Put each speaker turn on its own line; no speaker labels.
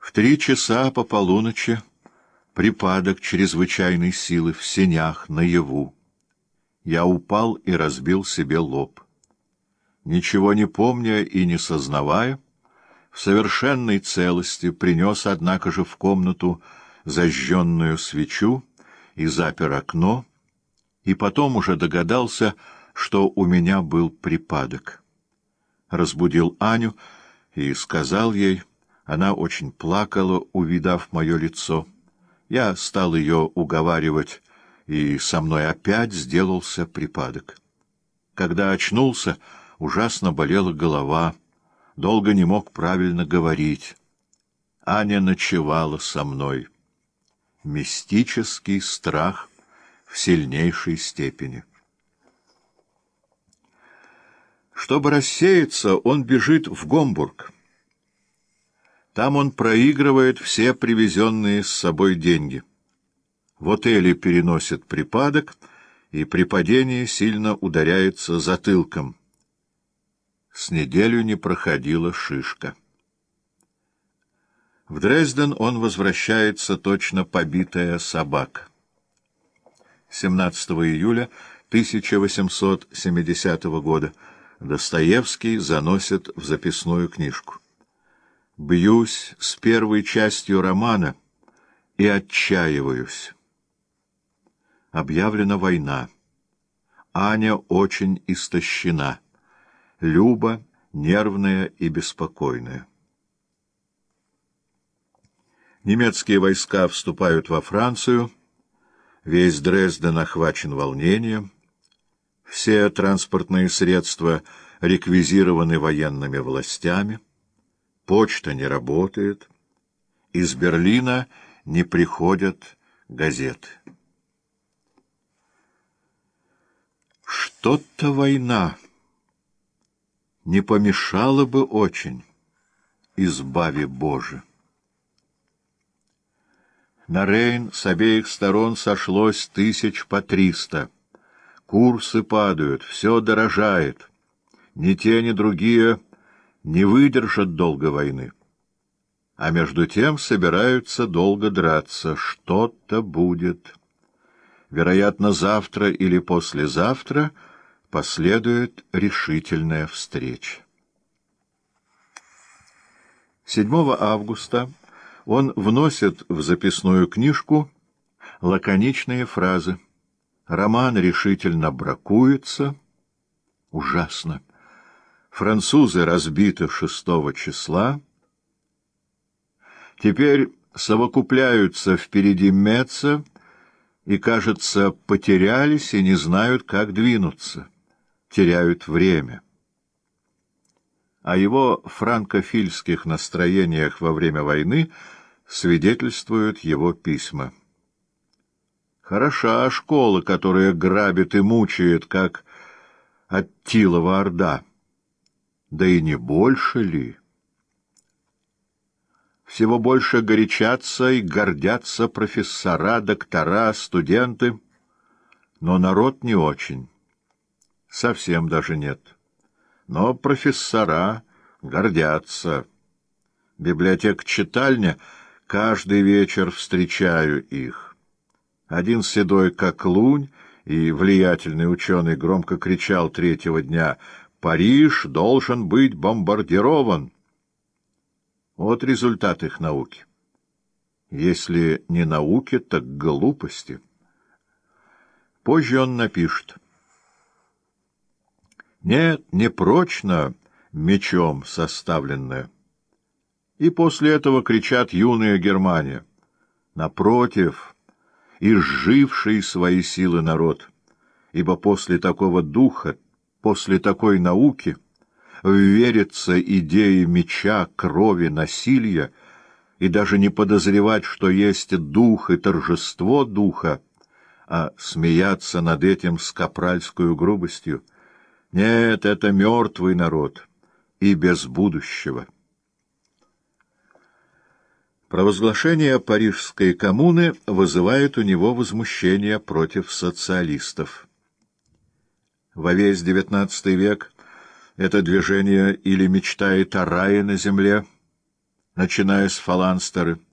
В 3 часа по полуночи припадок чрезвычайной силы в сенях наяву. Я упал и разбил себе лоб. Ничего не помня и не сознавая, в совершенной целости принес, однако же, в комнату зажженную свечу и запер окно, и потом уже догадался, что у меня был припадок. Разбудил Аню и сказал ей, она очень плакала, увидав мое лицо. Я стал ее уговаривать, и со мной опять сделался припадок. Когда очнулся, ужасно болела голова, долго не мог правильно говорить. Аня ночевала со мной. Мистический страх в сильнейшей степени. Чтобы рассеяться, он бежит в Гомбург. Там он проигрывает все привезенные с собой деньги. В отеле переносит припадок, и при падении сильно ударяется затылком. С неделю не проходила шишка. В Дрезден он возвращается точно побитая собака. 17 июля 1870 года Достоевский заносит в записную книжку. «Бьюсь с первой частью романа и отчаиваюсь. Объявлена война. Аня очень истощена. Люба нервная и беспокойная. Немецкие войска вступают во Францию. Весь Дрезден охвачен волнением. Все транспортные средства реквизированы военными властями. Почта не работает. Из Берлина не приходят газеты. Что-то война не помешала бы очень, избави Боже. На Рейн с обеих сторон сошлось 1000 по 300. Курсы падают, все дорожает. Ни те, ни другие не выдержат долго войны. А между тем собираются долго драться. Что-то будет. Вероятно, завтра или послезавтра последует решительная встреча. 7 августа он вносит в записную книжку лаконичные фразы. Роман решительно бракуется. Ужасно. Французы разбиты 6 числа. Теперь совокупляются впереди Меца и, кажется, потерялись и не знают, как двинуться. Теряют время. О его франкофильских настроениях во время войны свидетельствуют его письма. Хороша школа, которая грабит и мучает, как Аттилова орда. Да и не больше ли? Всего больше горячатся и гордятся профессора, доктора, студенты, но народ не очень. Совсем даже нет. Но профессора гордятся. Библиотека-читальня, каждый вечер встречаю их. Один седой как лунь и влиятельный ученый громко кричал 3-го дня: «Париж должен быть бомбардирован!» Вот результат их науки. Если не науки, так глупости. Позже он напишет: «Нет, не прочно мечом составленное». И после этого кричат юная Германия. Напротив, изживший свои силы народ, ибо после такого духа, после такой науки верится идее меча, крови, насилия, и даже не подозревать, что есть дух и торжество духа, а смеяться над этим с капральскую грубостью. Нет, это мертвый народ и без будущего. Провозглашение Парижской коммуны вызывает у него возмущение против социалистов. Во весь XIX век это движение или мечтает о рае на земле, начиная с фаланстеры,